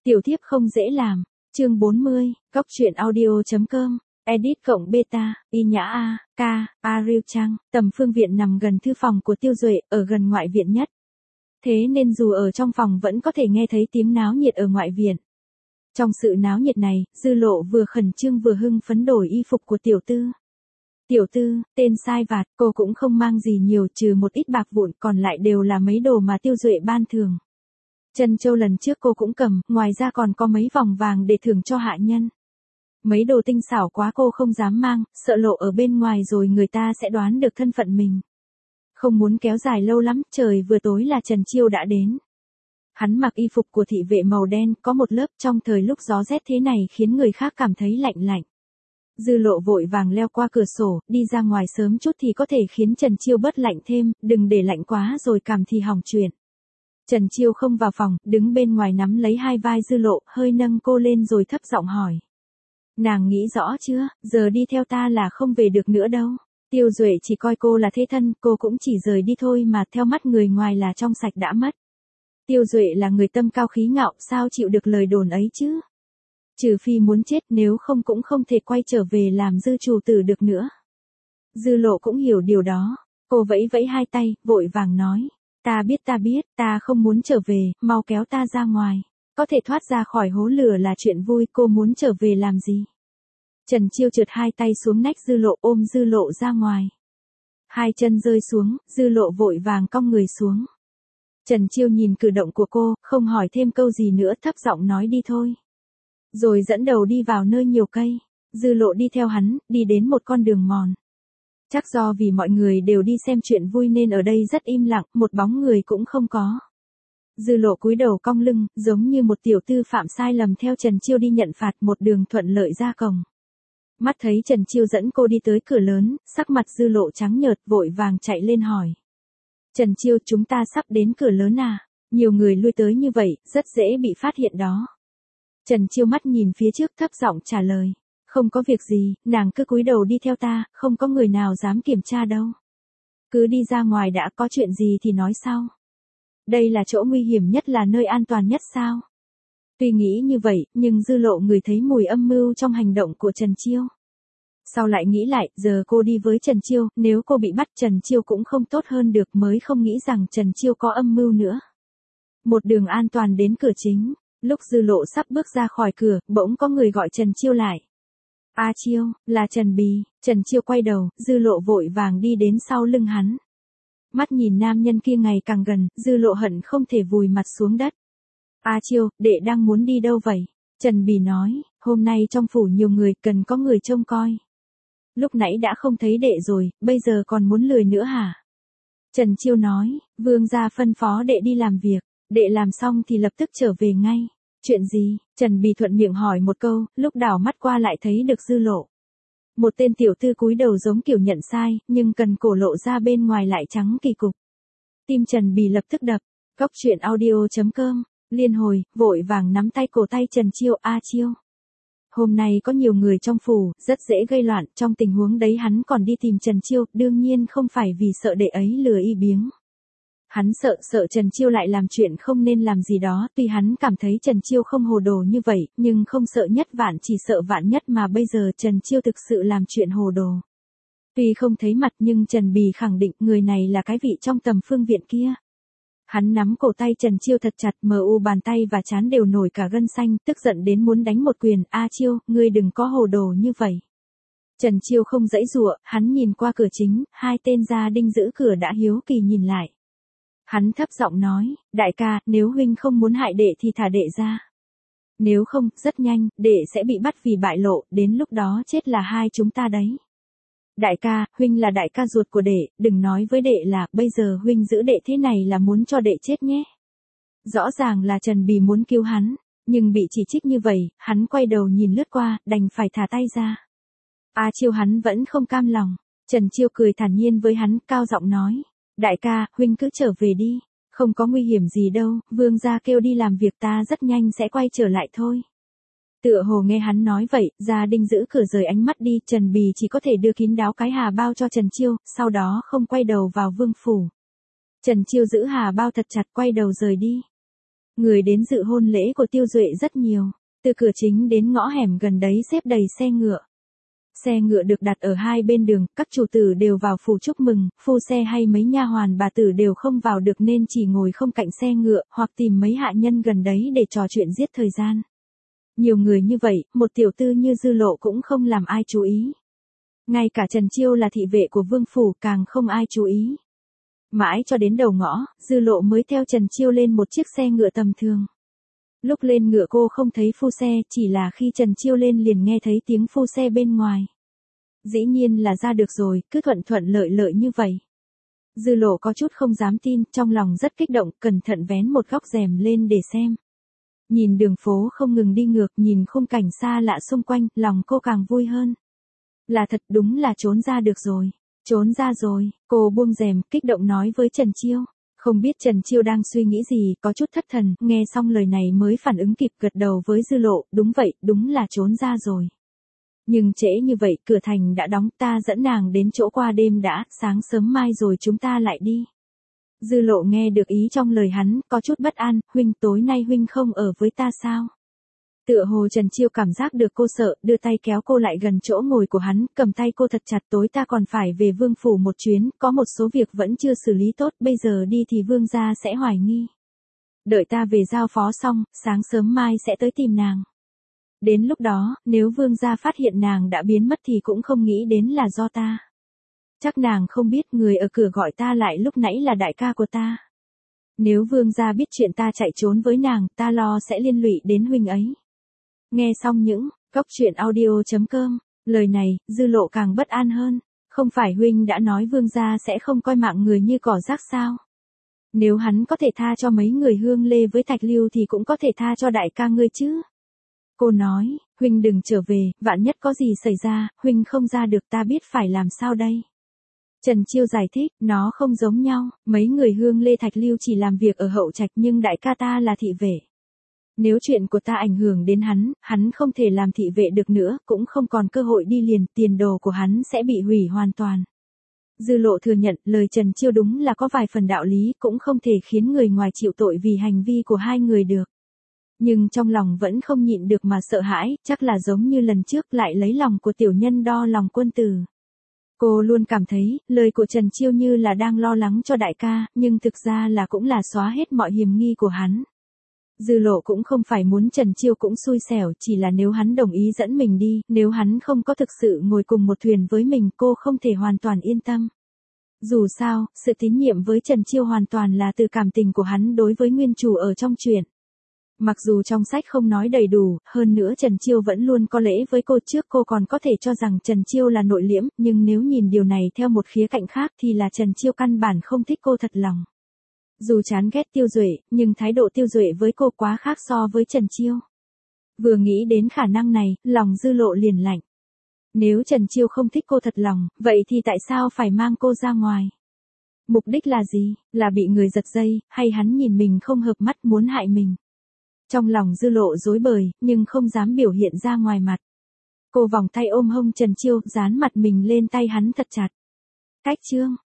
Tiểu thiếp không dễ làm. Chương 40, Cóc truyện audio.com, edit cộng beta, y nhã A, K, Ariel Trang, tầm phương viện nằm gần thư phòng của Tiêu Duệ, ở gần ngoại viện nhất. Thế nên dù ở trong phòng vẫn có thể nghe thấy tiếng náo nhiệt ở ngoại viện. Trong sự náo nhiệt này, Dư Lộ vừa khẩn trương vừa hưng phấn đổi y phục của tiểu tư. Tiểu tư, tên sai vặt, cô cũng không mang gì nhiều trừ một ít bạc vụn, còn lại đều là mấy đồ mà Tiêu Duệ ban thường. Trân châu lần trước cô cũng cầm, ngoài ra còn có mấy vòng vàng để thưởng cho hạ nhân. Mấy đồ tinh xảo quá cô không dám mang, sợ lộ ở bên ngoài rồi người ta sẽ đoán được thân phận mình. Không muốn kéo dài lâu lắm, trời vừa tối là Trần Chiêu đã đến. Hắn mặc y phục của thị vệ màu đen, có một lớp trong thời lúc gió rét thế này khiến người khác cảm thấy lạnh lạnh. Dư Lộ vội vàng leo qua cửa sổ, đi ra ngoài sớm chút thì có thể khiến Trần Chiêu bớt lạnh thêm, đừng để lạnh quá rồi cảm thì hỏng chuyện. Trần Chiêu không vào phòng, đứng bên ngoài nắm lấy hai vai Dư Lộ, hơi nâng cô lên rồi thấp giọng hỏi. Nàng nghĩ rõ chưa, giờ đi theo ta là không về được nữa đâu. Tiêu Duệ chỉ coi cô là thế thân, cô cũng chỉ rời đi thôi mà theo mắt người ngoài là trong sạch đã mất. Tiêu Duệ là người tâm cao khí ngạo, sao chịu được lời đồn ấy chứ? Trừ phi muốn chết, nếu không cũng không thể quay trở về làm dư chủ tử được nữa. Dư Lộ cũng hiểu điều đó, cô vẫy vẫy hai tay, vội vàng nói. Ta biết, ta không muốn trở về, mau kéo ta ra ngoài. Có thể thoát ra khỏi hố lửa là chuyện vui, cô muốn trở về làm gì? Trần Chiêu trượt hai tay xuống nách Dư Lộ, ôm Dư Lộ ra ngoài. Hai chân rơi xuống, Dư Lộ vội vàng cong người xuống. Trần Chiêu nhìn cử động của cô, không hỏi thêm câu gì nữa, thấp giọng nói đi thôi. Rồi dẫn đầu đi vào nơi nhiều cây. Dư Lộ đi theo hắn, đi đến một con đường mòn. Chắc do vì mọi người đều đi xem chuyện vui nên ở đây rất im lặng, một bóng người cũng không có. Dư Lộ cúi đầu cong lưng, giống như một tiểu tư phạm sai lầm theo Trần Chiêu đi nhận phạt, một đường thuận lợi ra cổng. Mắt thấy Trần Chiêu dẫn cô đi tới cửa lớn, sắc mặt Dư Lộ trắng nhợt, vội vàng chạy lên hỏi. Trần Chiêu, chúng ta sắp đến cửa lớn à? Nhiều người lui tới như vậy, rất dễ bị phát hiện đó. Trần Chiêu mắt nhìn phía trước, thấp giọng trả lời. Không có việc gì, nàng cứ cúi đầu đi theo ta, không có người nào dám kiểm tra đâu. Cứ đi ra ngoài đã, có chuyện gì thì nói sau. Đây là chỗ nguy hiểm nhất, là nơi an toàn nhất sao? Tuy nghĩ như vậy, nhưng Dư Lộ ngửi thấy mùi âm mưu trong hành động của Trần Chiêu. Sau lại nghĩ lại, giờ cô đi với Trần Chiêu, nếu cô bị bắt Trần Chiêu cũng không tốt hơn được, mới không nghĩ rằng Trần Chiêu có âm mưu nữa. Một đường an toàn đến cửa chính, lúc Dư Lộ sắp bước ra khỏi cửa, bỗng có người gọi Trần Chiêu lại. A Chiêu, là Trần Bì. Trần Chiêu quay đầu, Dư Lộ vội vàng đi đến sau lưng hắn. Mắt nhìn nam nhân kia ngày càng gần, Dư Lộ hận không thể vùi mặt xuống đất. A Chiêu, đệ đang muốn đi đâu vậy? Trần Bì nói, hôm nay trong phủ nhiều người, cần có người trông coi. Lúc nãy đã không thấy đệ rồi, bây giờ còn muốn lười nữa hả? Trần Chiêu nói, vương gia phân phó đệ đi làm việc, đệ làm xong thì lập tức trở về ngay. Chuyện gì? Trần Bì thuận miệng hỏi một câu, lúc đảo mắt qua lại thấy được Dư Lộ. Một tên tiểu tư cúi đầu giống kiểu nhận sai, nhưng cần cổ lộ ra bên ngoài lại trắng kỳ cục. Tim Trần Bì lập tức đập. Cóc truyện audio.com, liên hồi, vội vàng nắm tay cổ tay Trần Chiêu. A Chiêu, hôm nay có nhiều người trong phủ, rất dễ gây loạn, trong tình huống đấy hắn còn đi tìm Trần Chiêu, đương nhiên không phải vì sợ đệ ấy lừa y biếng. Hắn sợ Trần Chiêu lại làm chuyện không nên làm gì đó, tuy hắn cảm thấy Trần Chiêu không hồ đồ như vậy, nhưng không sợ nhất vạn chỉ sợ vạn nhất, mà bây giờ Trần Chiêu thực sự làm chuyện hồ đồ. Tuy không thấy mặt nhưng Trần Bì khẳng định người này là cái vị trong tầm phương viện kia. Hắn nắm cổ tay Trần Chiêu thật chặt, mờ u bàn tay và trán đều nổi cả gân xanh, tức giận đến muốn đánh một quyền. A Chiêu, ngươi đừng có hồ đồ như vậy. Trần Chiêu không giãy giụa, hắn nhìn qua cửa chính, hai tên gia đinh giữ cửa đã hiếu kỳ nhìn lại. Hắn thấp giọng nói, đại ca, nếu huynh không muốn hại đệ thì thả đệ ra. Nếu không, rất nhanh, đệ sẽ bị bắt vì bại lộ, đến lúc đó chết là hai chúng ta đấy. Đại ca, huynh là đại ca ruột của đệ, đừng nói với đệ là, bây giờ huynh giữ đệ thế này là muốn cho đệ chết nhé. Rõ ràng là Trần Bì muốn cứu hắn, nhưng bị chỉ trích như vậy, hắn quay đầu nhìn lướt qua, đành phải thả tay ra. A Chiêu hắn vẫn không cam lòng. Trần Chiêu cười thản nhiên với hắn, cao giọng nói. Đại ca, huynh cứ trở về đi, không có nguy hiểm gì đâu, vương gia kêu đi làm việc, ta rất nhanh sẽ quay trở lại thôi. Tựa hồ nghe hắn nói vậy, gia đinh giữ cửa rời ánh mắt đi, Trần Bì chỉ có thể đưa kín đáo cái hà bao cho Trần Chiêu, sau đó không quay đầu vào vương phủ. Trần Chiêu giữ hà bao thật chặt, quay đầu rời đi. Người đến dự hôn lễ của Tiêu Duệ rất nhiều, từ cửa chính đến ngõ hẻm gần đấy xếp đầy xe ngựa. Xe ngựa được đặt ở hai bên đường, các chủ tử đều vào phủ chúc mừng, phu xe hay mấy nha hoàn bà tử đều không vào được nên chỉ ngồi không cạnh xe ngựa, hoặc tìm mấy hạ nhân gần đấy để trò chuyện giết thời gian. Nhiều người như vậy, một tiểu tư như Dư Lộ cũng không làm ai chú ý. Ngay cả Trần Chiêu là thị vệ của vương phủ càng không ai chú ý. Mãi cho đến đầu ngõ, Dư Lộ mới theo Trần Chiêu lên một chiếc xe ngựa tầm thường. Lúc lên ngựa cô không thấy phu xe, chỉ là khi Trần Chiêu lên liền nghe thấy tiếng phu xe bên ngoài. Dĩ nhiên là ra được rồi, cứ thuận thuận lợi lợi như vậy. Dư Lộ có chút không dám tin, trong lòng rất kích động, cẩn thận vén một góc rèm lên để xem. Nhìn đường phố không ngừng đi ngược, nhìn khung cảnh xa lạ xung quanh, lòng cô càng vui hơn. Là thật, đúng là trốn ra được rồi. Trốn ra rồi, cô buông rèm, kích động nói với Trần Chiêu. Không biết Trần Chiêu đang suy nghĩ gì, có chút thất thần, nghe xong lời này mới phản ứng kịp, gật đầu với Dư Lộ, đúng vậy, đúng là trốn ra rồi. Nhưng trễ như vậy, cửa thành đã đóng, ta dẫn nàng đến chỗ qua đêm đã, sáng sớm mai rồi chúng ta lại đi. Dư Lộ nghe được ý trong lời hắn, có chút bất an, huynh tối nay huynh không ở với ta sao? Tựa hồ Trần Chiêu cảm giác được cô sợ, đưa tay kéo cô lại gần chỗ ngồi của hắn, cầm tay cô thật chặt, tối ta còn phải về vương phủ một chuyến, có một số việc vẫn chưa xử lý tốt, bây giờ đi thì vương gia sẽ hoài nghi. Đợi ta về giao phó xong, sáng sớm mai sẽ tới tìm nàng. Đến lúc đó, nếu vương gia phát hiện nàng đã biến mất thì cũng không nghĩ đến là do ta. Chắc nàng không biết người ở cửa gọi ta lại lúc nãy là đại ca của ta. Nếu vương gia biết chuyện ta chạy trốn với nàng, ta lo sẽ liên lụy đến huynh ấy. Nghe xong những cóc truyện audio.com, lời này, Dư Lộ càng bất an hơn. Không phải huynh đã nói vương gia sẽ không coi mạng người như cỏ rác sao? Nếu hắn có thể tha cho mấy người Hương Lê với Thạch Lưu thì cũng có thể tha cho đại ca ngươi chứ. Cô nói, huynh đừng trở về, vạn nhất có gì xảy ra, huynh không ra được ta biết phải làm sao đây. Trần Chiêu giải thích, nó không giống nhau, mấy người Hương Lê Thạch Lưu chỉ làm việc ở hậu trạch nhưng đại ca ta là thị vệ. Nếu chuyện của ta ảnh hưởng đến hắn không thể làm thị vệ được nữa, cũng không còn cơ hội đi liền, tiền đồ của hắn sẽ bị hủy hoàn toàn. Dư Lộ thừa nhận, lời Trần Chiêu đúng là có vài phần đạo lý, cũng không thể khiến người ngoài chịu tội vì hành vi của hai người được. Nhưng trong lòng vẫn không nhịn được mà sợ hãi, chắc là giống như lần trước lại lấy lòng của tiểu nhân đo lòng quân tử. Cô luôn cảm thấy, lời của Trần Chiêu như là đang lo lắng cho đại ca, nhưng thực ra là cũng là xóa hết mọi hiểm nghi của hắn. Dư Lộ cũng không phải muốn Trần Chiêu cũng xui xẻo, chỉ là nếu hắn đồng ý dẫn mình đi, nếu hắn không có thực sự ngồi cùng một thuyền với mình, cô không thể hoàn toàn yên tâm. Dù sao, sự tín nhiệm với Trần Chiêu hoàn toàn là từ cảm tình của hắn đối với nguyên chủ ở trong truyện. Mặc dù trong sách không nói đầy đủ, hơn nữa Trần Chiêu vẫn luôn có lễ với cô, trước cô còn có thể cho rằng Trần Chiêu là nội liễm, nhưng nếu nhìn điều này theo một khía cạnh khác thì là Trần Chiêu căn bản không thích cô thật lòng. Dù chán ghét Tiêu Duệ, nhưng thái độ Tiêu Duệ với cô quá khác so với Trần Chiêu. Vừa nghĩ đến khả năng này, lòng Dư Lộ liền lạnh. Nếu Trần Chiêu không thích cô thật lòng, vậy thì tại sao phải mang cô ra ngoài? Mục đích là gì? Là bị người giật dây, hay hắn nhìn mình không hợp mắt muốn hại mình? Trong lòng Dư Lộ rối bời, nhưng không dám biểu hiện ra ngoài mặt. Cô vòng tay ôm hông Trần Chiêu, dán mặt mình lên tay hắn thật chặt. Cách chương